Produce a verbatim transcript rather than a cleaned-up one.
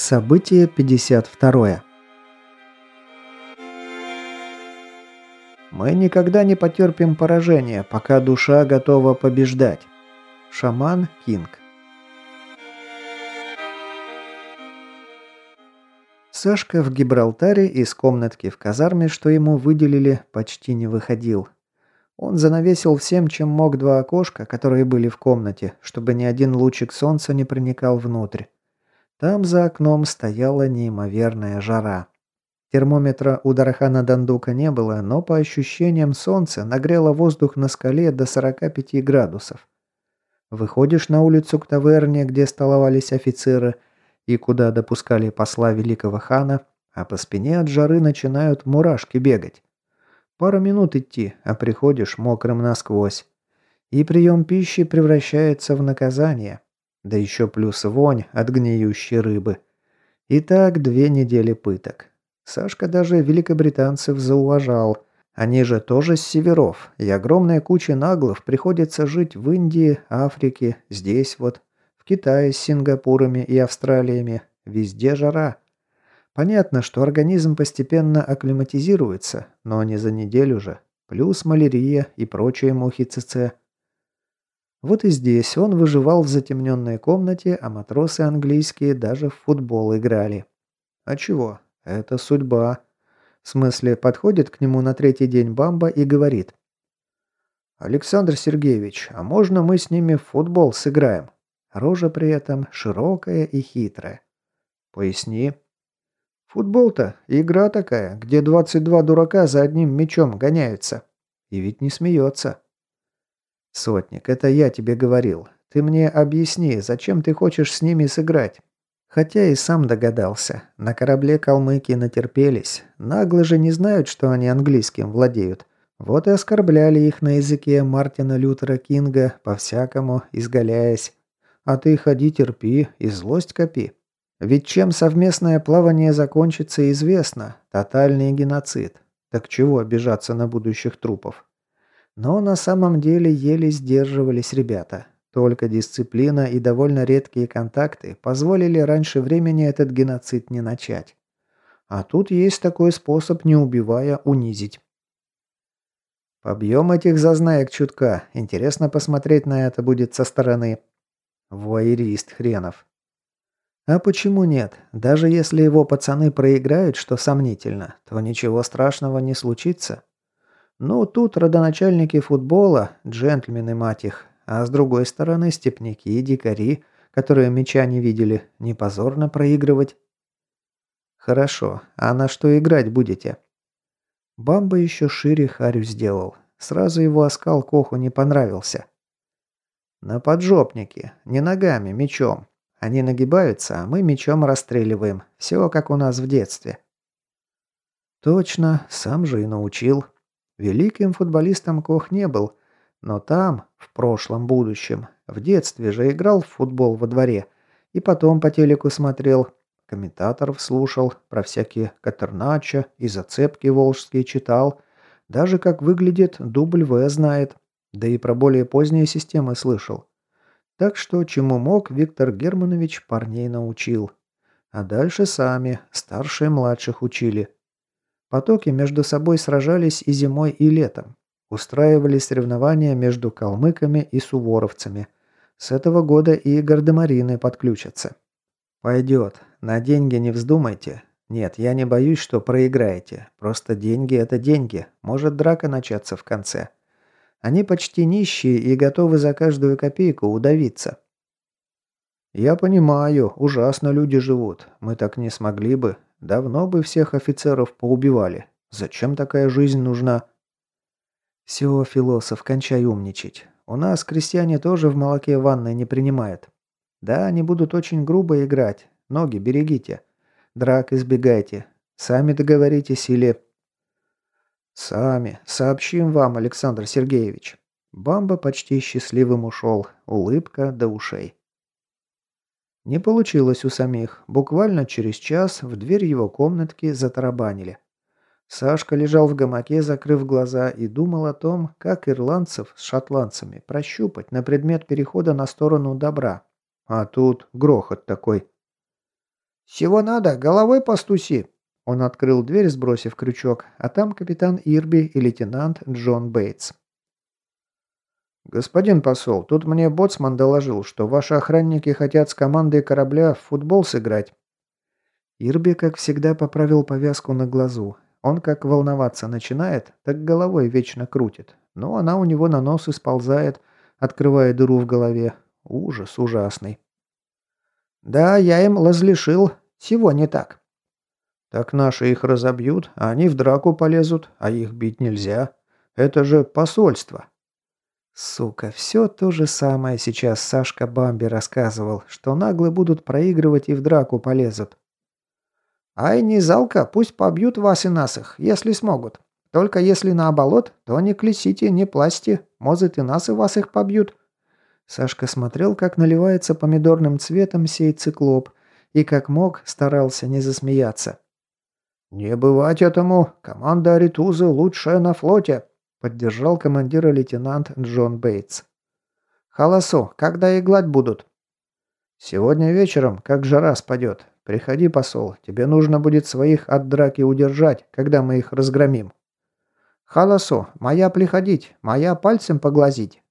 Событие пятьдесят второе. Мы никогда не потерпим поражения, пока душа готова побеждать. Шаман Кинг. Сашка в Гибралтаре из комнатки в казарме, что ему выделили, почти не выходил. Он занавесил всем, чем мог, два окошка, которые были в комнате, чтобы ни один лучик солнца не проникал внутрь. Там за окном стояла неимоверная жара. Термометра у Дарахана Дандука не было, но по ощущениям солнце нагрело воздух на скале до сорока пяти градусов. Выходишь на улицу к таверне, где столовались офицеры, и куда допускали посла великого хана, а по спине от жары начинают мурашки бегать. Пара минут идти, а приходишь мокрым насквозь. И прием пищи превращается в наказание. Да еще плюс вонь от гниющей рыбы. И так две недели пыток. Сашка даже великобританцев зауважал. Они же тоже с северов, и огромная куча наглов приходится жить в Индии, Африке, здесь вот, в Китае с Сингапурами и Австралиями. Везде жара. Понятно, что организм постепенно акклиматизируется, но не за неделю же. Плюс малярия и прочие мухи ЦЦ. Вот и здесь он выживал в затемненной комнате, а матросы английские даже в футбол играли. А чего? Это судьба. В смысле, подходит к нему на третий день Бамба и говорит: «Александр Сергеевич, а можно мы с ними в футбол сыграем?» Рожа при этом широкая и хитрая. «Поясни». «Футбол-то игра такая, где двадцать два дурака за одним мячом гоняются». И ведь не смеется. «Сотник, это я тебе говорил. Ты мне объясни, зачем ты хочешь с ними сыграть?» Хотя и сам догадался. На корабле калмыки натерпелись. Нагло же не знают, что они английским владеют. Вот и оскорбляли их на языке Мартина Лютера Кинга, по-всякому изгаляясь. А ты ходи терпи и злость копи. Ведь чем совместное плавание закончится, известно. Тотальный геноцид. Так чего обижаться на будущих трупов? Но на самом деле еле сдерживались ребята. Только дисциплина и довольно редкие контакты позволили раньше времени этот геноцид не начать. А тут есть такой способ, не убивая, унизить. Побьем этих зазнаек чутка. Интересно посмотреть на это будет со стороны. Вуайерист хренов. А почему нет? Даже если его пацаны проиграют, что сомнительно, то ничего страшного не случится. Ну, тут родоначальники футбола, джентльмены мать их, а с другой стороны степняки и дикари, которые мяча не видели, не позорно проигрывать. Хорошо, а на что играть будете? Бамба еще шире харю сделал. Сразу его оскал Коху не понравился. На поджопники, не ногами, мячом. Они нагибаются, а мы мячом расстреливаем. Все как у нас в детстве. Точно, сам же и научил. Великим футболистом Кох не был, но там, в прошлом будущем, в детстве же играл в футбол во дворе, и потом по телеку смотрел, комментаторов слушал, про всякие Катерначо и зацепки волжские читал, даже как выглядит дубль В знает, да и про более поздние системы слышал. Так что, чему мог, Виктор Германович парней научил. А дальше сами, старшие младших учили. Потоки между собой сражались и зимой, и летом. Устраивали соревнования между калмыками и суворовцами. С этого года и гардемарины подключатся. Пойдет. На деньги не вздумайте. Нет, я не боюсь, что проиграете. Просто деньги – это деньги. Может драка начаться в конце. Они почти нищие и готовы за каждую копейку удавиться. Я понимаю, ужасно люди живут. Мы так не смогли бы. Давно бы всех офицеров поубивали. Зачем такая жизнь нужна? Все, философ, кончай умничать. У нас крестьяне тоже в молоке ванной не принимают. Да, они будут очень грубо играть. Ноги берегите. Драк избегайте. Сами договоритесь или... Сами. Сообщим вам, Александр Сергеевич. Бамба почти счастливым ушел. Улыбка до ушей. Не получилось у самих. Буквально через час в дверь его комнатки затарабанили. Сашка лежал в гамаке, закрыв глаза, и думал о том, как ирландцев с шотландцами прощупать на предмет перехода на сторону добра. А тут грохот такой. «Всего надо, головой постуси!» Он открыл дверь, сбросив крючок, а там капитан Ирби и лейтенант Джон Бейтс. «Господин посол, тут мне боцман доложил, что ваши охранники хотят с командой корабля в футбол сыграть». Ирби, как всегда, поправил повязку на глазу. Он как волноваться начинает, так головой вечно крутит. Но она у него на нос и сползает, открывая дыру в голове. Ужас ужасный. «Да, я им разрешил. Всего не так». «Так наши их разобьют, а они в драку полезут, а их бить нельзя. Это же посольство». Сука, все то же самое сейчас Сашка Бамби рассказывал, что наглые будут проигрывать и в драку полезут. «Ай, не жалко, пусть побьют вас и нас их, если смогут. Только если на оболот, то не клесите, не пласьте, может и нас и вас их побьют». Сашка смотрел, как наливается помидорным цветом сей циклоп, и как мог старался не засмеяться. «Не бывать этому, команда Аритузы лучшая на флоте», поддержал командира лейтенант Джон Бейтс. «Холосу, когда и гладь будут?» «Сегодня вечером, как жара спадет. Приходи, посол, тебе нужно будет своих от драки удержать, когда мы их разгромим». «Холосу, моя приходить, моя пальцем поглазить».